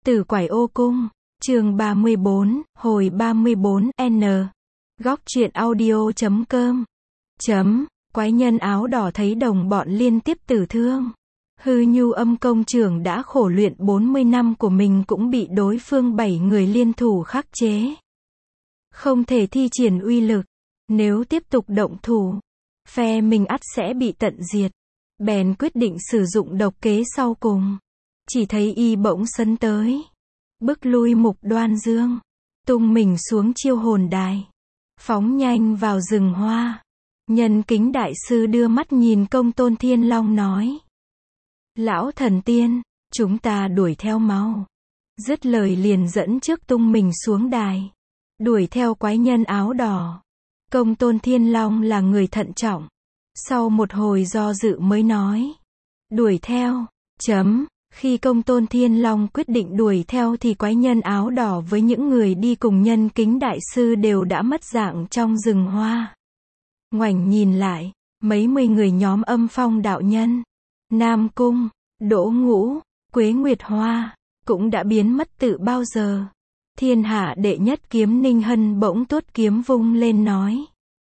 Tử Quải Ô Cung, chương 34, hồi 34N. Góc truyện audio.com. Quái nhân áo đỏ thấy đồng bọn liên tiếp tử thương. Hư Nhu Âm công trưởng đã khổ luyện 40 năm của mình cũng bị đối phương 7 người liên thủ khắc chế. Không thể thi triển uy lực. Nếu tiếp tục động thủ, phe mình ắt sẽ bị tận diệt. Bèn quyết định sử dụng độc kế sau cùng. Chỉ thấy y bỗng sấn tới, bức lui Mục Đoan Dương, tung mình xuống chiêu hồn đài, phóng nhanh vào rừng hoa. Nhân Kính đại sư đưa mắt nhìn Công Tôn Thiên Long nói: Lão thần tiên, chúng ta đuổi theo mau. Dứt lời liền dẫn trước tung mình xuống đài, đuổi theo quái nhân áo đỏ. Công Tôn Thiên Long là người thận trọng, sau một hồi do dự mới nói: Đuổi theo. Khi Công Tôn Thiên Long quyết định đuổi theo thì quái nhân áo đỏ với những người đi cùng Nhân Kính đại sư đều đã mất dạng trong rừng hoa. Ngoảnh nhìn lại, mấy mươi người nhóm Âm Phong đạo nhân, Nam Cung, Đỗ Ngũ, Quế Nguyệt Hoa cũng đã biến mất từ bao giờ. Thiên hạ đệ nhất kiếm Ninh Hân bỗng tuốt kiếm vung lên nói: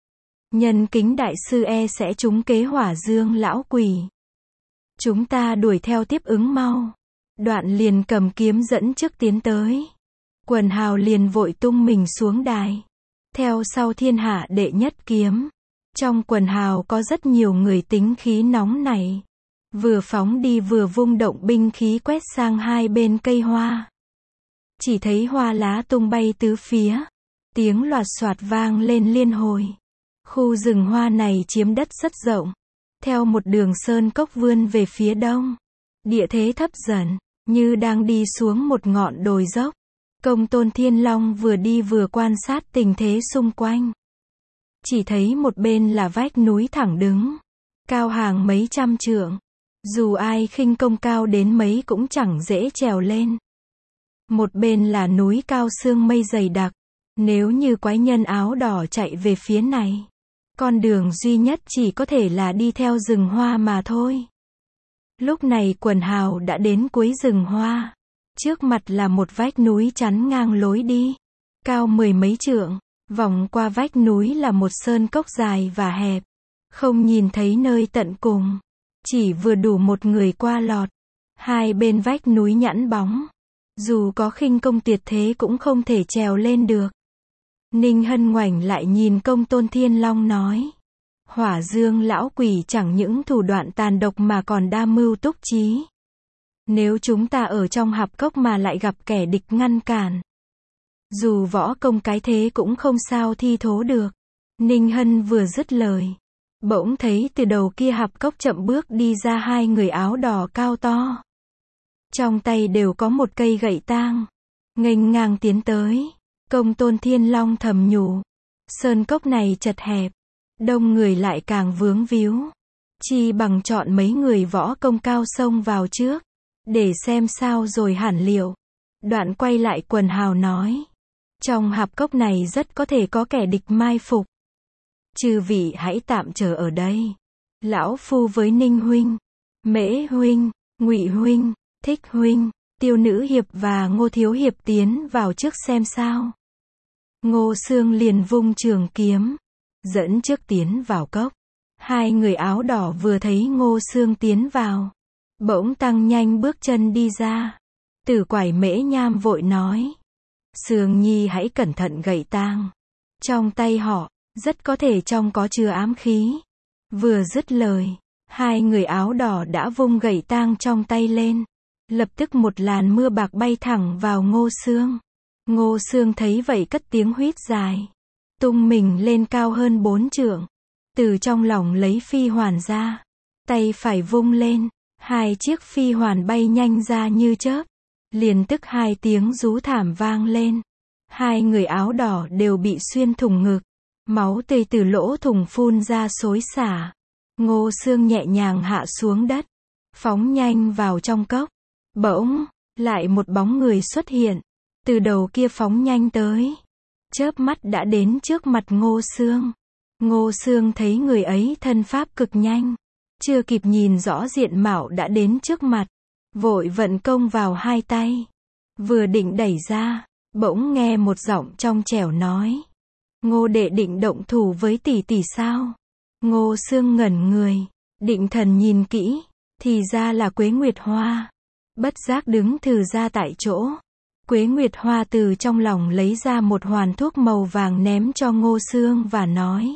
Nhân Kính đại sư sẽ trúng kế Hỏa Dương lão quỷ. Chúng ta đuổi theo tiếp ứng mau. Đoạn liền cầm kiếm dẫn trước tiến tới. Quần hào liền vội tung mình xuống đài, theo sau thiên hạ đệ nhất kiếm. Trong quần hào có rất nhiều người tính khí nóng nảy, vừa phóng đi vừa vung động binh khí quét sang hai bên cây hoa. Chỉ thấy hoa lá tung bay tứ phía, tiếng loạt soạt vang lên liên hồi. Khu rừng hoa này chiếm đất rất rộng, theo một đường sơn cốc vươn về phía đông. Địa thế thấp dần, như đang đi xuống một ngọn đồi dốc. Công Tôn Thiên Long vừa đi vừa quan sát tình thế xung quanh. Chỉ thấy một bên là vách núi thẳng đứng, cao hàng mấy trăm trượng. Dù ai khinh công cao đến mấy cũng chẳng dễ trèo lên. Một bên là núi cao sương mây dày đặc. Nếu như quái nhân áo đỏ chạy về phía này, con đường duy nhất chỉ có thể là đi theo rừng hoa mà thôi. Lúc này quần hào đã đến cuối rừng hoa. Trước mặt là một vách núi chắn ngang lối đi, cao mười mấy trượng. Vòng qua vách núi là một sơn cốc dài và hẹp, không nhìn thấy nơi tận cùng, chỉ vừa đủ một người qua lọt. Hai bên vách núi nhẵn bóng, dù có khinh công tuyệt thế cũng không thể trèo lên được. Ninh Hân ngoảnh lại nhìn Công Tôn Thiên Long nói: Hỏa Dương lão quỷ chẳng những thủ đoạn tàn độc mà còn đa mưu túc trí. Nếu chúng ta ở trong hạp cốc mà lại gặp kẻ địch ngăn cản, dù võ công cái thế cũng không sao thi thố được. Ninh Hân vừa dứt lời, bỗng thấy từ đầu kia hạp cốc chậm bước đi ra hai người áo đỏ cao to. Trong tay đều có một cây gậy tang, nghênh ngang tiến tới. Công Tôn Thiên Long thầm nhủ: sơn cốc này chật hẹp, đông người lại càng vướng víu. Chi bằng chọn mấy người võ công cao xông vào trước, để xem sao rồi hẳn liệu. Đoạn quay lại quần hào nói: Trong hạp cốc này rất có thể có kẻ địch mai phục. Chư vị hãy tạm chờ ở đây. Lão phu với Ninh huynh, Mễ huynh, Ngụy huynh, Thích huynh, Tiêu nữ hiệp và Ngô thiếu hiệp tiến vào trước xem sao. Ngô Xương liền vung trường kiếm, dẫn trước tiến vào cốc. Hai người áo đỏ vừa thấy Ngô Xương tiến vào, bỗng tăng nhanh bước chân đi ra. Tử Quải Mễ Nham vội nói: Xương nhi hãy cẩn thận gậy tang. Trong tay họ, rất có thể trong có chứa ám khí. Vừa dứt lời, hai người áo đỏ đã vung gậy tang trong tay lên. Lập tức một làn mưa bạc bay thẳng vào Ngô Xương. Ngô Xương thấy vậy cất tiếng huýt dài, tung mình lên cao hơn 4 trượng. Từ trong lòng lấy phi hoàn ra, tay phải vung lên, hai chiếc phi hoàn bay nhanh ra như chớp. Liền tức hai tiếng rú thảm vang lên. Hai người áo đỏ đều bị xuyên thủng ngực, máu tươi từ lỗ thủng phun ra xối xả. Ngô Xương nhẹ nhàng hạ xuống đất, phóng nhanh vào trong cốc. Bỗng, lại một bóng người xuất hiện, từ đầu kia phóng nhanh tới. Chớp mắt đã đến trước mặt Ngô Xương. Ngô Xương thấy người ấy thân pháp cực nhanh, chưa kịp nhìn rõ diện mạo đã đến trước mặt, vội vận công vào hai tay, Vừa định đẩy ra, bỗng nghe một giọng trong trẻo nói. Ngô đệ định động thủ với tỷ tỷ sao? Ngô Xương ngẩn người, định thần nhìn kỹ, thì ra là Quế Nguyệt Hoa. Bất giác đứng thừ ra tại chỗ. Quế Nguyệt Hoa từ trong lòng lấy ra một hoàn thuốc màu vàng ném cho Ngô Xương và nói.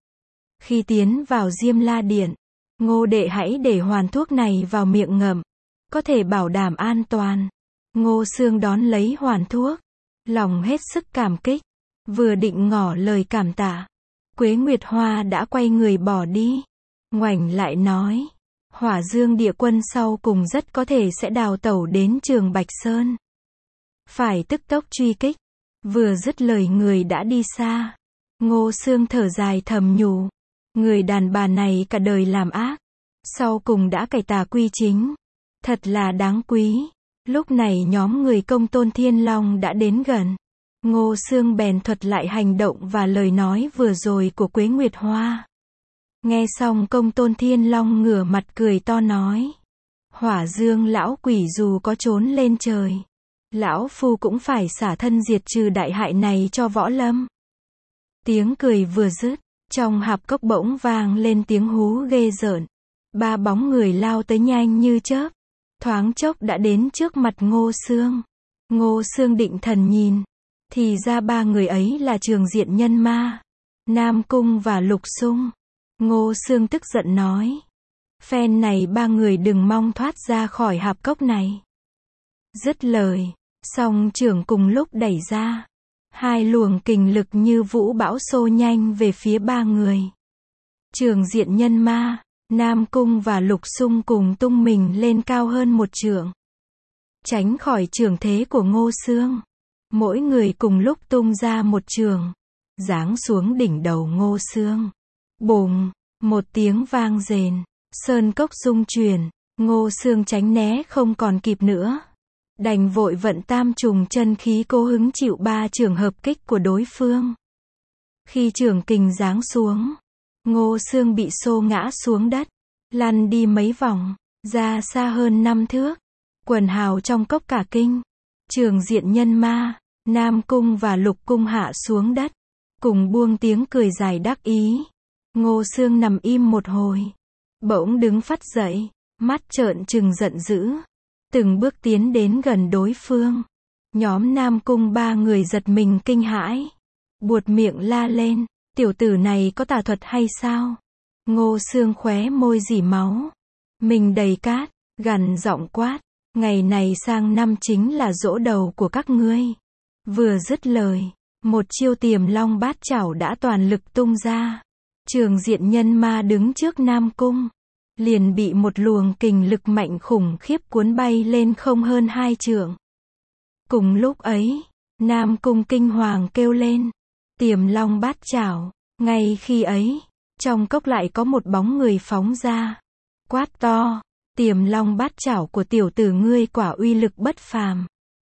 Khi tiến vào Diêm La Điện, Ngô đệ hãy để hoàn thuốc này vào miệng ngậm, có thể bảo đảm an toàn. Ngô Xương đón lấy hoàn thuốc, lòng hết sức cảm kích, vừa định ngỏ lời cảm tạ, Quế Nguyệt Hoa đã quay người bỏ đi. Ngoảnh lại nói, Hỏa Dương địa quân sau cùng rất có thể sẽ đào tẩu đến Trường Bạch Sơn. Phải tức tốc truy kích. Vừa dứt lời người đã đi xa. Ngô Xương thở dài thầm nhủ. Người đàn bà này cả đời làm ác, sau cùng đã cải tà quy chính. Thật là đáng quý. Lúc này nhóm người Công Tôn Thiên Long đã đến gần. Ngô Xương bèn thuật lại hành động và lời nói vừa rồi của Quế Nguyệt Hoa. Nghe xong Công Tôn Thiên Long ngửa mặt cười to nói. Hỏa Dương lão quỷ dù có trốn lên trời, lão phu cũng phải xả thân diệt trừ đại hại này cho võ lâm. Tiếng cười vừa dứt, trong hạp cốc bỗng vang lên tiếng hú ghê rợn. 3 bóng người lao tới nhanh như chớp, thoáng chốc đã đến trước mặt Ngô Xương. Ngô Xương định thần nhìn, thì ra 3 người ấy là Trường Diện Nhân Ma, Nam Cung và Lục Xung. Ngô Xương tức giận nói. Phen này 3 người đừng mong thoát ra khỏi hạp cốc này. Dứt lời, song trưởng cùng lúc đẩy ra. 2 luồng kình lực như vũ bão xô nhanh về phía 3 người. Trường Diện Nhân Ma, Nam Cung và Lục Xung cùng tung mình lên cao hơn 1 trượng. Tránh khỏi trường thế của Ngô Xương. Mỗi người cùng lúc tung ra 1 trường, giáng xuống đỉnh đầu Ngô Xương. Bùng, một tiếng vang rền, sơn cốc rung chuyển, Ngô Xương tránh né không còn kịp nữa. Đành vội vận tam trùng chân khí cố hứng chịu 3 trường hợp kích của đối phương. Khi trường kình giáng xuống, Ngô Xương bị xô ngã xuống đất, lăn đi mấy vòng, ra xa hơn 5 thước. Quần hào trong cốc cả kinh. Trường Diện Nhân Ma, Nam Cung và Lục Cung hạ xuống đất, cùng buông tiếng cười dài đắc ý. Ngô Xương nằm im một hồi, bỗng đứng phắt dậy, mắt trợn trừng giận dữ, từng bước tiến đến gần đối phương. Nhóm Nam Cung 3 người giật mình kinh hãi, buột miệng la lên, tiểu tử này có tà thuật hay sao? Ngô Xương khóe môi rỉ máu, mình đầy cát, gằn giọng quát, ngày này sang năm chính là giỗ đầu của các ngươi. Vừa dứt lời, một chiêu Tiềm Long Bát Chảo đã toàn lực tung ra. Trường Diện Nhân Ma đứng trước Nam Cung, liền bị một luồng kình lực mạnh khủng khiếp cuốn bay lên không hơn 2 trượng. Cùng lúc ấy, Nam Cung kinh hoàng kêu lên, Tiềm Long Bát Chảo. Ngay khi ấy, trong cốc lại có một bóng người phóng ra, quát to, Tiềm Long Bát Chảo của tiểu tử ngươi quả uy lực bất phàm.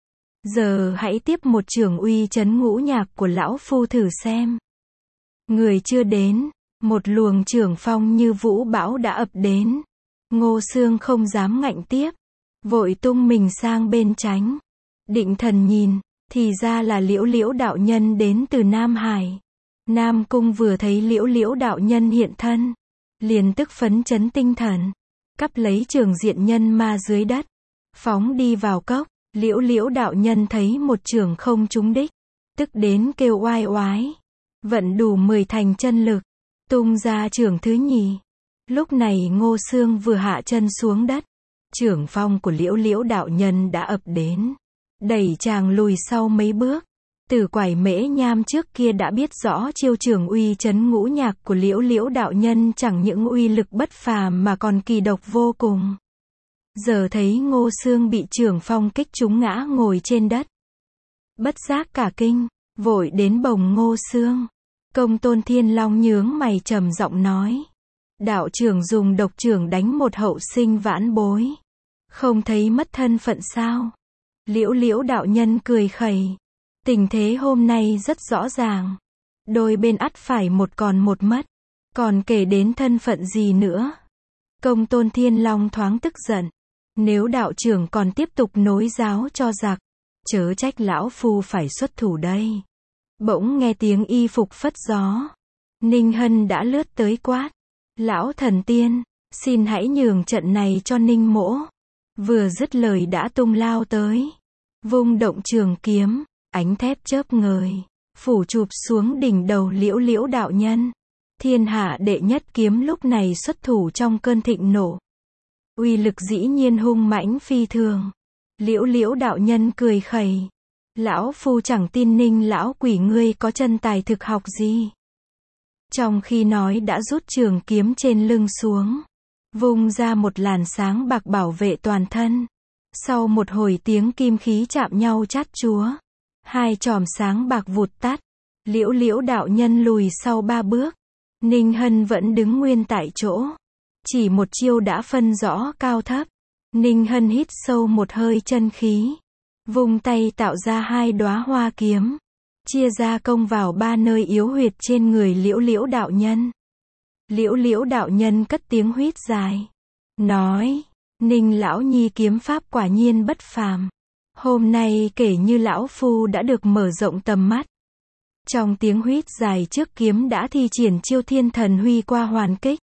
Giờ hãy tiếp một trường uy chấn ngũ nhạc của lão phu thử xem. Người chưa đến, một luồng trưởng phong như vũ bão đã ập đến. Ngô Xương không dám ngạnh tiếp, vội tung mình sang bên tránh. Định thần nhìn, thì ra là Liễu Liễu đạo nhân đến từ Nam Hải. Nam Cung vừa thấy Liễu Liễu đạo nhân hiện thân, liền tức phấn chấn tinh thần, cắp lấy Trường Diện Nhân Ma dưới đất, phóng đi vào cốc. Liễu Liễu đạo nhân thấy một trường không trúng đích, tức đến kêu oai oái, vận đủ 10 thành chân lực, tung ra trường thứ nhì. Lúc này Ngô Xương vừa hạ chân xuống đất, trưởng phong của Liễu Liễu đạo nhân đã ập đến, đẩy chàng lùi sau mấy bước. Từ Quải Mễ Nham trước kia đã biết rõ chiêu trường uy chấn ngũ nhạc của Liễu Liễu đạo nhân chẳng những uy lực bất phàm mà còn kỳ độc vô cùng. Giờ thấy Ngô Xương bị trưởng phong kích trúng ngã ngồi trên đất, bất giác cả kinh, vội đến bồng Ngô Xương. Công Tôn Thiên Long nhướng mày trầm giọng nói, đạo trưởng dùng độc trưởng đánh một hậu sinh vãn bối, không thấy mất thân phận sao? Liễu Liễu đạo nhân cười khẩy, tình thế hôm nay rất rõ ràng, đôi bên ắt phải một còn một mất, còn kể đến thân phận gì nữa? Công Tôn Thiên Long thoáng tức giận, nếu đạo trưởng còn tiếp tục nối giáo cho giặc, chớ trách lão phu phải xuất thủ đây. Bỗng nghe tiếng y phục phất gió. Ninh Hân đã lướt tới quát. Lão thần tiên, xin hãy nhường trận này cho Ninh mỗ. Vừa dứt lời đã tung lao tới. Vung động trường kiếm, ánh thép chớp ngời, phủ chụp xuống đỉnh đầu Liễu Liễu đạo nhân. Thiên hạ đệ nhất kiếm lúc này xuất thủ trong cơn thịnh nộ. Uy lực dĩ nhiên hung mãnh phi thường. Liễu Liễu đạo nhân cười khẩy. Lão phu chẳng tin Ninh lão quỷ ngươi có chân tài thực học gì. Trong khi nói đã rút trường kiếm trên lưng xuống, vung ra một làn sáng bạc bảo vệ toàn thân. Sau một hồi tiếng kim khí chạm nhau chát chúa, hai chòm sáng bạc vụt tắt. Liễu Liễu đạo nhân lùi sau 3 bước. Ninh Hân vẫn đứng nguyên tại chỗ. Chỉ một chiêu đã phân rõ cao thấp. Ninh Hân hít sâu một hơi chân khí, vung tay tạo ra 2 đóa hoa kiếm, chia ra công vào 3 nơi yếu huyệt trên người Liễu Liễu đạo nhân. Liễu Liễu đạo nhân cất tiếng huýt dài, nói: Ninh lão nhi kiếm pháp quả nhiên bất phàm. Hôm nay kể như lão phu đã được mở rộng tầm mắt. Trong tiếng huýt dài trước kiếm đã thi triển chiêu thiên thần huy qua hoàn kích.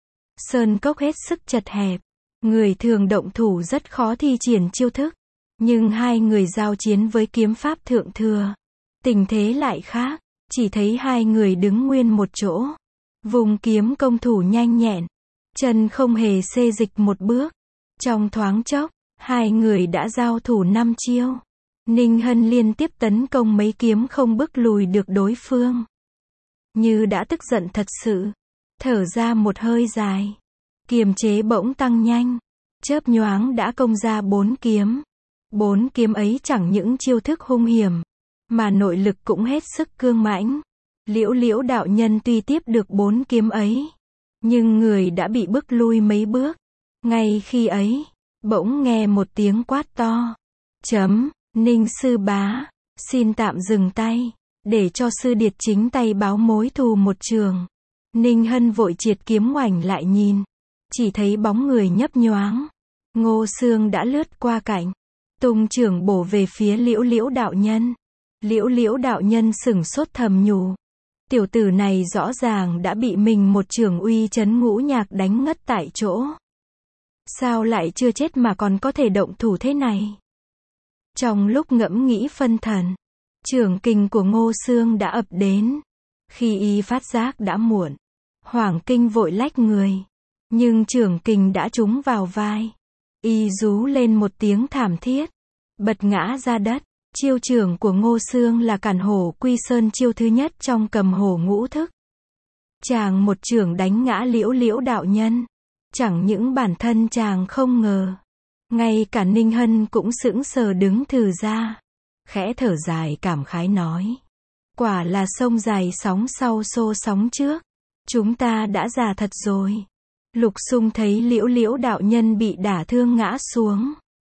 Sơn cốc hết sức chật hẹp, người thường động thủ rất khó thi triển chiêu thức. Nhưng hai người giao chiến với kiếm pháp thượng thừa, tình thế lại khác. Chỉ thấy hai người đứng nguyên một chỗ, vùng kiếm công thủ nhanh nhẹn, chân không hề xê dịch một bước. Trong thoáng chốc, hai người đã giao thủ 5 chiêu. Ninh Hân liên tiếp tấn công mấy kiếm không bức lùi được đối phương. Như đã tức giận thật sự, thở ra một hơi dài, kiềm chế bỗng tăng nhanh, chớp nhoáng đã công ra 4 kiếm. 4 kiếm ấy chẳng những chiêu thức hung hiểm, mà nội lực cũng hết sức cương mãnh. Liễu Liễu đạo nhân tuy tiếp được 4 kiếm ấy, nhưng người đã bị bức lui mấy bước. Ngay khi ấy, bỗng nghe một tiếng quát to. Ninh sư bá, xin tạm dừng tay, để cho sư điệt chính tay báo mối thù một trường. Ninh Hân vội triệt kiếm ngoảnh lại nhìn, chỉ thấy bóng người nhấp nhoáng. Ngô Xương đã lướt qua cạnh, tung chưởng bổ về phía Liễu Liễu đạo nhân. Liễu Liễu đạo nhân sửng sốt thầm nhủ. Tiểu tử này rõ ràng đã bị mình một chưởng uy chấn ngũ nhạc đánh ngất tại chỗ. Sao lại chưa chết mà còn có thể động thủ thế này? Trong lúc ngẫm nghĩ phân thần, chưởng kình của Ngô Xương đã ập đến. Khi y phát giác đã muộn, hoảng kinh vội lách người. Nhưng chưởng kình đã trúng vào vai. Y rú lên một tiếng thảm thiết, bật ngã ra đất. Chiêu chưởng của Ngô Xương là Cản Hổ Quy Sơn chiêu thứ nhất trong Cầm Hổ ngũ thức. Chàng một chưởng đánh ngã Liễu Liễu đạo nhân. Chẳng những bản thân chàng không ngờ, ngay cả Ninh Hân cũng sững sờ đứng thừ ra. Khẽ thở dài cảm khái nói: quả là sông dài sóng sau xô sóng trước. Chúng ta đã già thật rồi. Lục Xung thấy Liễu Liễu đạo nhân bị đả thương ngã xuống,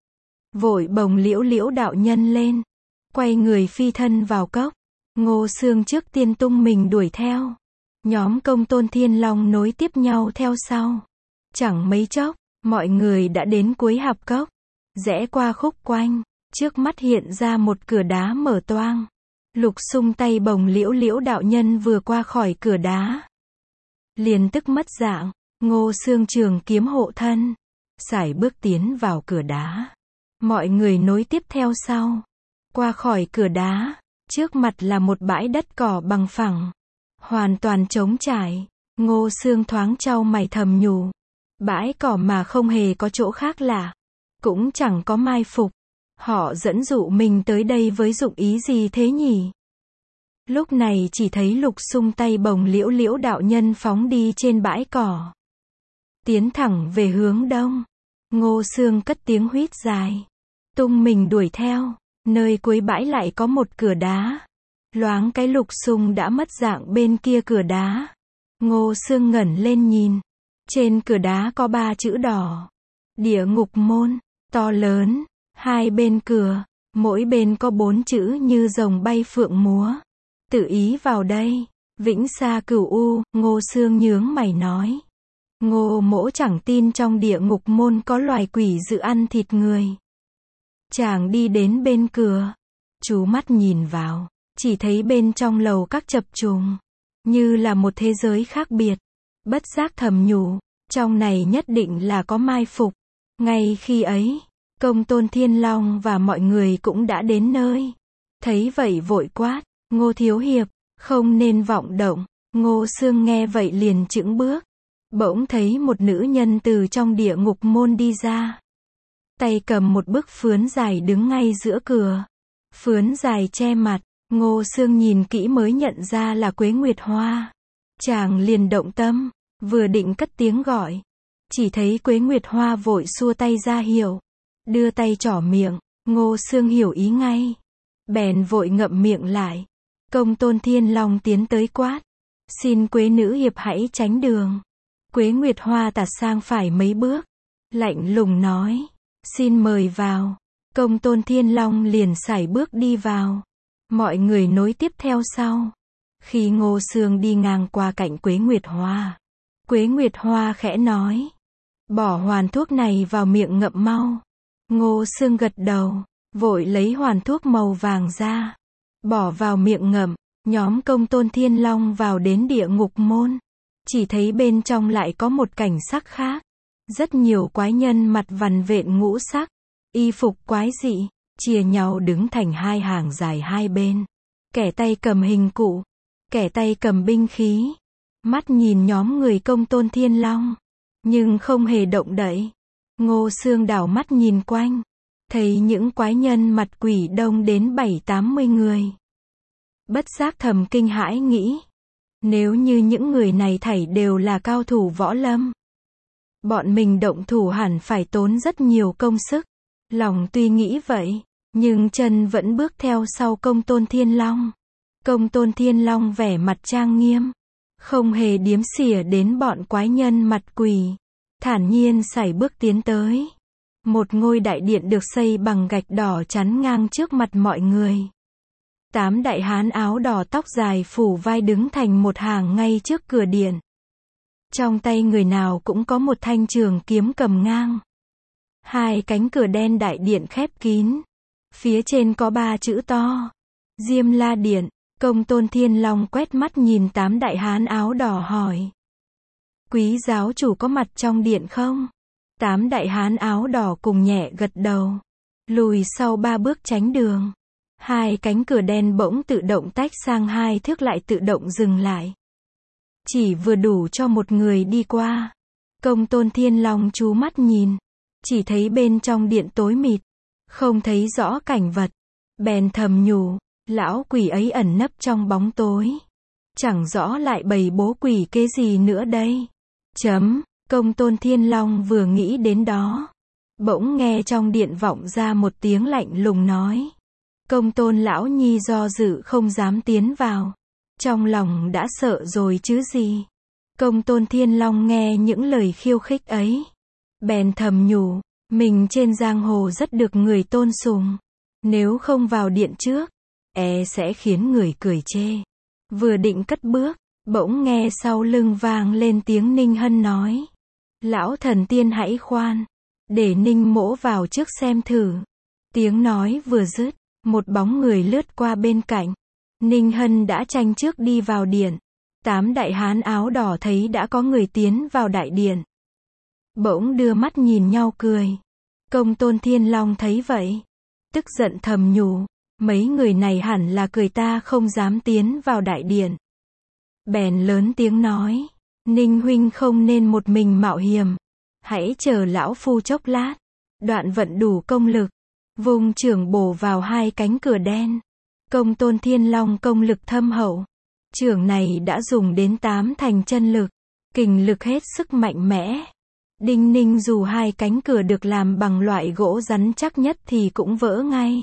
vội bồng Liễu Liễu đạo nhân lên, quay người phi thân vào cốc. Ngô Xương trước tiên tung mình đuổi theo. Nhóm Công Tôn Thiên Long nối tiếp nhau theo sau. Chẳng mấy chốc, mọi người đã đến cuối hạp cốc, rẽ qua khúc quanh, trước mắt hiện ra một cửa đá mở toang. Lục Xung tay bồng Liễu Liễu đạo nhân vừa qua khỏi cửa đá, liền tức mất dạng. Ngô Xương trường kiếm hộ thân, sải bước tiến vào cửa đá. Mọi người nối tiếp theo sau. Qua khỏi cửa đá, trước mặt là một bãi đất cỏ bằng phẳng, hoàn toàn trống trải. Ngô Xương thoáng chau mày thầm nhủ. Bãi cỏ mà không hề có chỗ khác lạ, cũng chẳng có mai phục. Họ dẫn dụ mình tới đây với dụng ý gì thế nhỉ? Lúc này chỉ thấy Lục Xung tay bồng Liễu Liễu đạo nhân phóng đi trên bãi cỏ, tiến thẳng về hướng đông. Ngô Xương cất tiếng huýt dài, tung mình đuổi theo. Nơi cuối bãi lại có một cửa đá. Loáng cái Lục Xung đã mất dạng bên kia cửa đá. Ngô Xương ngẩng lên nhìn. Trên cửa đá có 3 chữ đỏ: Địa Ngục Môn, to lớn. Hai bên cửa, mỗi bên có 4 chữ như rồng bay phượng múa. Tự ý vào đây, vĩnh xa cửu u. Ngô Xương nhướng mày nói: Ngô mỗ chẳng tin trong Địa Ngục Môn có loài quỷ dự ăn thịt người. Chàng đi đến bên cửa. Chú mắt nhìn vào. Chỉ thấy bên trong lầu các chập trùng. Như là một thế giới khác biệt. Bất giác thầm nhủ. Trong này nhất định là có mai phục. Ngay khi ấy, Công Tôn Thiên Long và mọi người cũng đã đến nơi. Thấy vậy vội quát. Ngô thiếu hiệp, không nên vọng động. Ngô Xương nghe vậy liền chững bước. Bỗng thấy một nữ nhân từ trong địa ngục môn đi ra. Tay cầm một bức phướn dài đứng ngay giữa cửa. Phướn dài che mặt. Ngô Xương nhìn kỹ mới nhận ra là Quế Nguyệt Hoa. Chàng liền động tâm, vừa định cất tiếng gọi. Chỉ thấy Quế Nguyệt Hoa vội xua tay ra hiệu. Đưa tay trỏ miệng. Ngô Xương hiểu ý ngay. Bèn vội ngậm miệng lại. Công Tôn Thiên Long tiến tới quát. Xin Quế nữ hiệp hãy tránh đường. Quế Nguyệt Hoa tạt sang phải mấy bước. Lạnh lùng nói. Xin mời vào. Công Tôn Thiên Long liền sải bước đi vào. Mọi người nối tiếp theo sau. Khi Ngô Xương đi ngang qua cạnh Quế Nguyệt Hoa. Quế Nguyệt Hoa khẽ nói. Bỏ hoàn thuốc này vào miệng ngậm mau. Ngô Xương gật đầu. Vội lấy hoàn thuốc màu vàng ra. Bỏ vào miệng ngậm. Nhóm Công Tôn Thiên Long vào đến địa ngục môn. Chỉ thấy bên trong lại có một cảnh sắc khác. Rất nhiều quái nhân mặt vằn vện ngũ sắc. Y phục quái dị. Chia nhau đứng thành hai hàng dài hai bên. Kẻ tay cầm hình cụ. Kẻ tay cầm binh khí. Mắt nhìn nhóm người Công Tôn Thiên Long. Nhưng không hề động đậy. Ngô Xương đảo mắt nhìn quanh. Thấy những quái nhân mặt quỷ đông đến 70-80 người. Bất giác thầm kinh hãi nghĩ. Nếu như những người này thảy đều là cao thủ võ lâm. Bọn mình động thủ hẳn phải tốn rất nhiều công sức. Lòng tuy nghĩ vậy. Nhưng chân vẫn bước theo sau Công Tôn Thiên Long. Công Tôn Thiên Long vẻ mặt trang nghiêm. Không hề điếm xỉa đến bọn quái nhân mặt quỷ. Thản nhiên sải bước tiến tới. Một ngôi đại điện được xây bằng gạch đỏ chắn ngang trước mặt mọi người. 8 đại hán áo đỏ tóc dài phủ vai đứng thành một hàng ngay trước cửa điện. Trong tay người nào cũng có một thanh trường kiếm cầm ngang. 2 cánh cửa đen đại điện khép kín. Phía trên có 3 chữ to. Diêm La Điện. Công Tôn Thiên Long quét mắt nhìn 8 đại hán áo đỏ hỏi. Quý giáo chủ có mặt trong điện không? 8 đại hán áo đỏ cùng nhẹ gật đầu. Lùi sau 3 bước tránh đường. 2 cánh cửa đen bỗng tự động tách sang 2 thước lại tự động dừng lại. Chỉ vừa đủ cho một người đi qua. Công Tôn Thiên Long chú mắt nhìn. Chỉ thấy bên trong điện tối mịt. Không thấy rõ cảnh vật. Bèn thầm nhủ. Lão quỷ ấy ẩn nấp trong bóng tối. Chẳng rõ lại bày bố quỷ kế gì nữa đây. Công Tôn Thiên Long vừa nghĩ đến đó. Bỗng nghe trong điện vọng ra một tiếng lạnh lùng nói. Công Tôn lão nhi do dự không dám tiến vào. Trong lòng đã sợ rồi chứ gì. Công Tôn Thiên Long nghe những lời khiêu khích ấy. Bèn thầm nhủ. Mình trên giang hồ rất được người tôn sùng. Nếu không vào điện trước. Sẽ khiến người cười chê. Vừa định cất bước. Bỗng nghe sau lưng vang lên tiếng Ninh Hân nói. Lão thần tiên hãy khoan. Để Ninh mỗ vào trước xem thử. Tiếng nói vừa dứt. Một bóng người lướt qua bên cạnh. Ninh Hân đã tranh trước đi vào điện. 8 đại hán áo đỏ thấy đã có người tiến vào đại điện. Bỗng đưa mắt nhìn nhau cười. Công Tôn Thiên Long thấy vậy. Tức giận thầm nhủ. Mấy người này hẳn là cười ta không dám tiến vào đại điện. Bèn lớn tiếng nói. Ninh huynh không nên một mình mạo hiểm. Hãy chờ lão phu chốc lát. Đoạn vận đủ công lực. Vung chưởng bổ vào 2 cánh cửa đen. Công Tôn Thiên Long công lực thâm hậu. Chưởng này đã dùng đến 8 thành chân lực. Kình lực hết sức mạnh mẽ. Đinh ninh dù 2 cánh cửa được làm bằng loại gỗ rắn chắc nhất thì cũng vỡ ngay.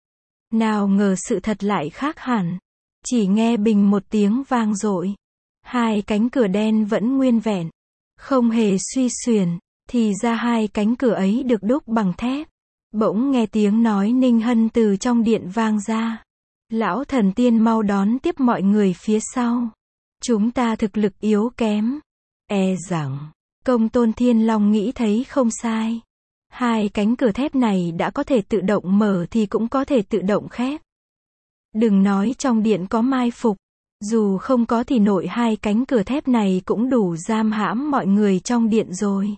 Nào ngờ sự thật lại khác hẳn. Chỉ nghe bình một tiếng vang dội. 2 cánh cửa đen vẫn nguyên vẹn. Không hề suy xuyển. Thì ra 2 cánh cửa ấy được đúc bằng thép. Bỗng nghe tiếng nói Ninh Hân từ trong điện vang ra. Lão thần tiên mau đón tiếp mọi người phía sau. Chúng ta thực lực yếu kém. Rằng. Công Tôn Thiên Long nghĩ thấy không sai. Hai cánh cửa thép này đã có thể tự động mở thì cũng có thể tự động khép. Đừng nói trong điện có mai phục, dù không có thì nội hai cánh cửa thép này cũng đủ giam hãm mọi người trong điện rồi.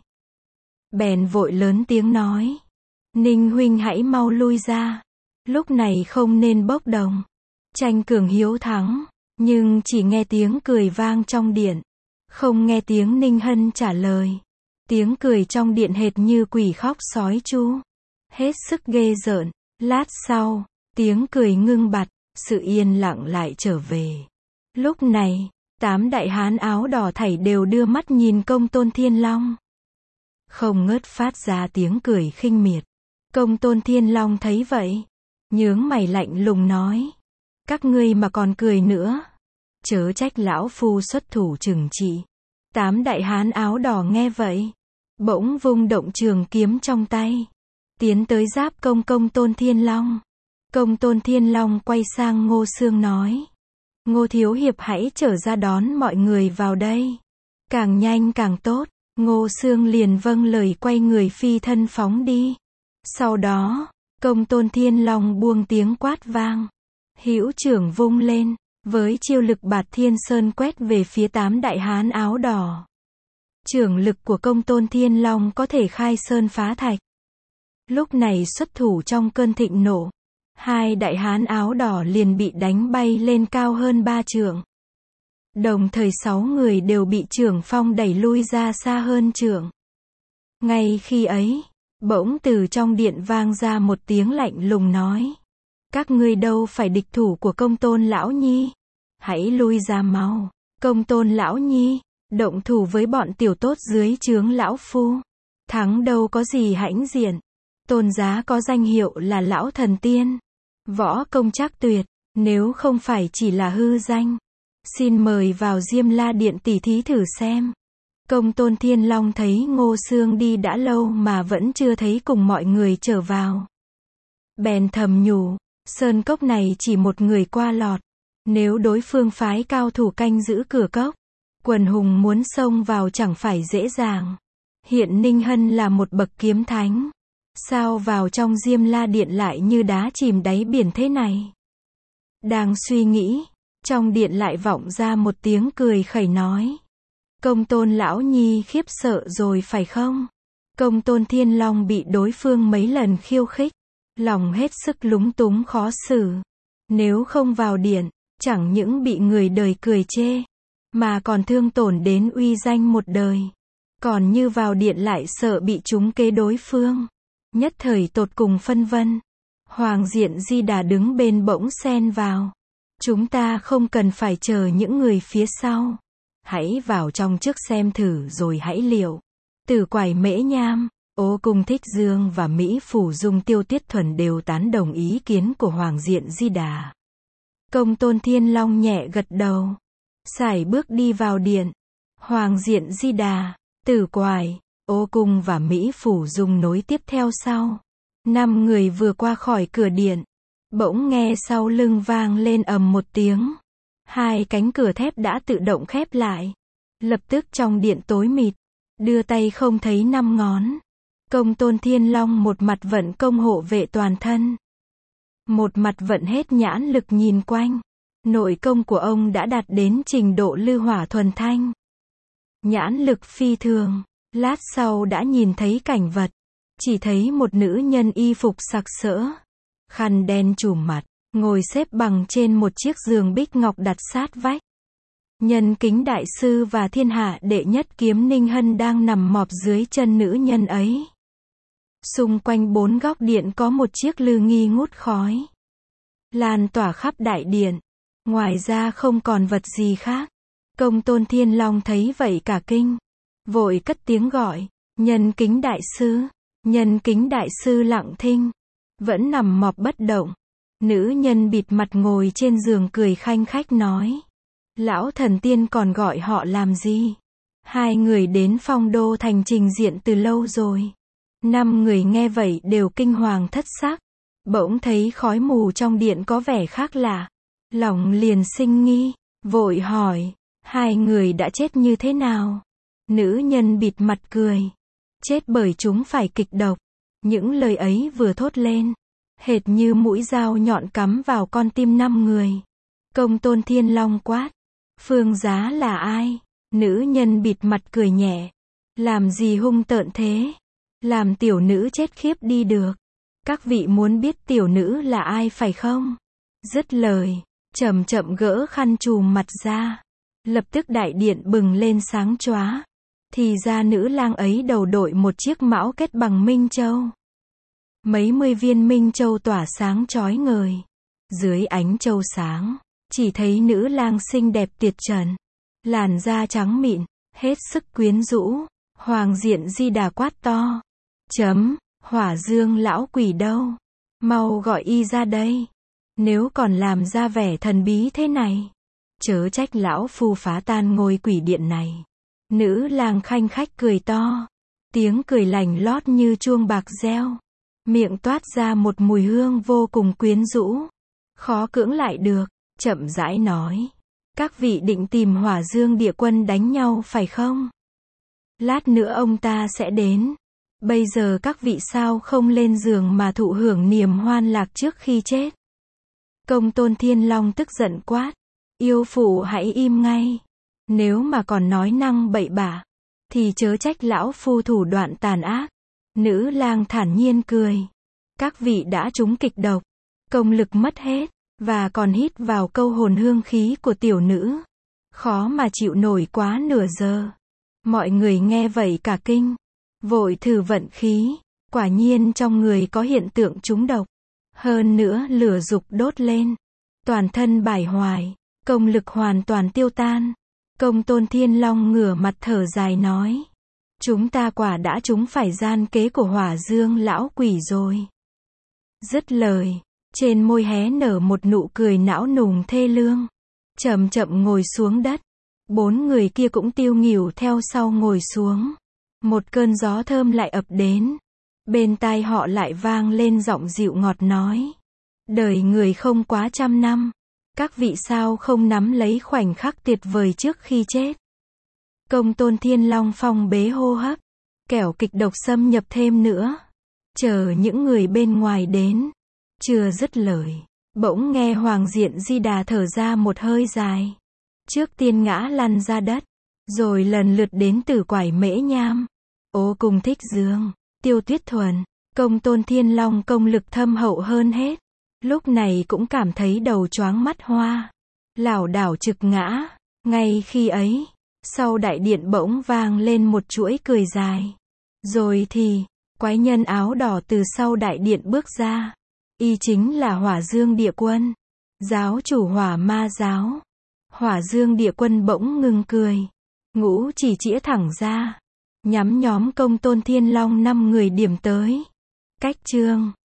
Bèn vội lớn tiếng nói, Ninh huynh hãy mau lui ra, lúc này không nên bốc đồng, tranh cường hiếu thắng, nhưng chỉ nghe tiếng cười vang trong điện, không nghe tiếng Ninh Hân trả lời. Tiếng cười trong điện hệt như quỷ khóc sói tru, hết sức ghê rợn. Lát sau, tiếng cười ngưng bặt, sự yên lặng lại trở về. Lúc này, 8 đại hán áo đỏ thảy đều đưa mắt nhìn Công Tôn Thiên Long. Không ngớt phát ra tiếng cười khinh miệt. Công Tôn Thiên Long thấy vậy, nhướng mày lạnh lùng nói, các ngươi mà còn cười nữa, chớ trách lão phu xuất thủ trừng trị. 8 đại hán áo đỏ nghe vậy, bỗng vung động trường kiếm trong tay, tiến tới giáp Công Tôn Thiên Long. Công Tôn Thiên Long quay sang Ngô Xương nói, Ngô thiếu hiệp hãy trở ra đón mọi người vào đây, càng nhanh càng tốt. Ngô Xương liền vâng lời quay người phi thân phóng đi. Sau đó, Công Tôn Thiên Long buông tiếng quát vang, hữu trưởng vung lên, với chiêu lực Bạt Thiên Sơn quét về phía 8 đại hán áo đỏ. Trưởng lực của Công Tôn Thiên Long có thể khai sơn phá thạch. Lúc này xuất thủ trong cơn thịnh nộ, hai đại hán áo đỏ liền bị đánh bay lên cao hơn 3 trượng. Đồng thời 6 người đều bị trưởng phong đẩy lui ra xa hơn trượng. Ngay khi ấy, bỗng từ trong điện vang ra một tiếng lạnh lùng nói, các ngươi đâu phải địch thủ của Công Tôn lão nhi, hãy lui ra mau. Công Tôn lão nhi, động thủ với bọn tiểu tốt dưới trướng lão phu, thắng đâu có gì hãnh diện. Tôn giá có danh hiệu là lão thần tiên, võ công trác tuyệt, nếu không phải chỉ là hư danh, xin mời vào Diêm La điện tỉ thí thử xem. Công Tôn Thiên Long thấy Ngô Xương đi đã lâu mà vẫn chưa thấy cùng mọi người trở vào, bèn thầm nhủ, sơn cốc này chỉ một người qua lọt, nếu đối phương phái cao thủ canh giữ cửa cốc, quần hùng muốn xông vào chẳng phải dễ dàng. Hiện Ninh Hân là một bậc kiếm thánh, sao vào trong Diêm La điện lại như đá chìm đáy biển thế này? Đang suy nghĩ, trong điện lại vọng ra một tiếng cười khẩy nói, Công Tôn lão nhi khiếp sợ rồi phải không? Công Tôn Thiên Long bị đối phương mấy lần khiêu khích, lòng hết sức lúng túng khó xử. Nếu không vào điện, chẳng những bị người đời cười chê, mà còn thương tổn đến uy danh một đời. Còn như vào điện lại sợ bị trúng kế đối phương. Nhất thời tột cùng phân vân. Hoàng Diện Di Đà đứng bên bỗng xen vào. Chúng ta không cần phải chờ những người phía sau. Hãy vào trong trước xem thử rồi hãy liệu. Tử Quải Mễ Nham, Ô Cung Thích Dương và Mỹ Phủ Dung Tiêu Tiết Thuần đều tán đồng ý kiến của Hoàng Diện Di Đà. Công Tôn Thiên Long nhẹ gật đầu, sải bước đi vào điện. Hoàng Diện Di Đà, Tử Quải, Ô Cung và Mỹ Phủ Dung nối tiếp theo sau. 5 người vừa qua khỏi cửa điện, bỗng nghe sau lưng vang lên ầm một tiếng. Hai cánh cửa thép đã tự động khép lại. Lập tức trong điện tối mịt, đưa tay không thấy 5 ngón. Công Tôn Thiên Long một mặt vận công hộ vệ toàn thân, một mặt vận hết nhãn lực nhìn quanh. Nội công của ông đã đạt đến trình độ lư hỏa thuần thanh. Nhãn lực phi thường, lát sau đã nhìn thấy cảnh vật. Chỉ thấy một nữ nhân y phục sặc sỡ, khăn đen trùm mặt, ngồi xếp bằng trên một chiếc giường bích ngọc đặt sát vách. Nhân Kính đại sư và thiên hạ đệ nhất kiếm Ninh Hân đang nằm mọp dưới chân nữ nhân ấy. Xung quanh 4 góc điện có một chiếc lư nghi ngút khói, lan tỏa khắp đại điện. Ngoài ra không còn vật gì khác. Công Tôn Thiên Long thấy vậy cả kinh, vội cất tiếng gọi, Nhân Kính đại sư. Nhân Kính đại sư lặng thinh, vẫn nằm mọp bất động. Nữ nhân bịt mặt ngồi trên giường cười khanh khách nói, lão thần tiên còn gọi họ làm gì? 2 người đến Phong Đô thành trình diện từ lâu rồi. 5 người nghe vậy đều kinh hoàng thất sắc. Bỗng thấy khói mù trong điện có vẻ khác lạ, lòng liền sinh nghi, vội hỏi, 2 người đã chết như thế nào? Nữ nhân bịt mặt cười, chết bởi chúng phải kịch độc. Những lời ấy vừa thốt lên, hệt như mũi dao nhọn cắm vào con tim 5 người. Công Tôn Thiên Long quát. Phương Giá là ai? Nữ nhân bịt mặt cười nhẹ. Làm gì hung tợn thế? Làm tiểu nữ chết khiếp đi được. Các vị muốn biết tiểu nữ là ai phải không? Dứt lời, chậm chậm gỡ khăn trùm mặt ra. Lập tức đại điện bừng lên sáng chóa. Thì ra nữ lang ấy đầu đội một chiếc mão kết bằng minh châu. Mấy mươi viên minh châu tỏa sáng chói ngời. Dưới ánh châu sáng, chỉ thấy nữ lang xinh đẹp tuyệt trần. Làn da trắng mịn, hết sức quyến rũ. Hoàng Diện Di Đà quát to. Hỏa Dương lão quỷ đâu? Mau gọi y ra đây. Nếu còn làm ra vẻ thần bí thế này, chớ trách lão phu phá tan ngôi quỷ điện này. Nữ lang khanh khách cười to. Tiếng cười lành lót như chuông bạc reo. Miệng toát ra một mùi hương vô cùng quyến rũ. Khó cưỡng lại được, chậm rãi nói. Các vị định tìm Hỏa Dương địa quân đánh nhau phải không? Lát nữa ông ta sẽ đến. Bây giờ các vị sao không lên giường mà thụ hưởng niềm hoan lạc trước khi chết? Công Tôn Thiên Long tức giận quát. Yêu phụ hãy im ngay. Nếu mà còn nói năng bậy bạ, thì chớ trách lão phu thủ đoạn tàn ác. Nữ lang thản nhiên cười. Các vị đã trúng kịch độc, công lực mất hết, và còn hít vào câu hồn hương khí của tiểu nữ. Khó mà chịu nổi quá nửa giờ. Mọi người nghe vậy cả kinh. Vội thử vận khí. Quả nhiên trong người có hiện tượng trúng độc. Hơn nữa lửa dục đốt lên. Toàn thân bại hoại. Công lực hoàn toàn tiêu tan. Công Tôn Thiên Long ngửa mặt thở dài nói. Chúng ta quả đã trúng phải gian kế của Hỏa Dương lão quỷ rồi. Dứt lời, trên môi hé nở một nụ cười não nùng thê lương. Chậm chậm ngồi xuống đất. 4 người kia cũng tiêu nghỉu theo sau ngồi xuống. Một cơn gió thơm lại ập đến. Bên tai họ lại vang lên giọng dịu ngọt nói. Đời người không quá 100 năm. Các vị sao không nắm lấy khoảnh khắc tuyệt vời trước khi chết? Công Tôn Thiên Long phong bế hô hấp. Kẻo kịch độc xâm nhập thêm nữa. Chờ những người bên ngoài đến. Chưa dứt lời, bỗng nghe Hoàng Diện Di Đà thở ra một hơi dài. Trước tiên ngã lăn ra đất. Rồi lần lượt đến Tử Quải Mễ Nham, Ô Cung Thích Dương, Tiêu Tuyết Thuần. Công Tôn Thiên Long công lực thâm hậu hơn hết. Lúc này cũng cảm thấy đầu choáng mắt hoa. Lảo đảo trực ngã. Ngay khi ấy, sau đại điện bỗng vang lên một chuỗi cười dài. Rồi thì, quái nhân áo đỏ từ sau đại điện bước ra. Y chính là Hỏa Dương địa quân, giáo chủ Hỏa Ma giáo. Hỏa Dương địa quân bỗng ngừng cười. Ngũ chỉ chĩa thẳng ra. Nhắm nhóm Công Tôn Thiên Long 5 người điểm tới. Cách chương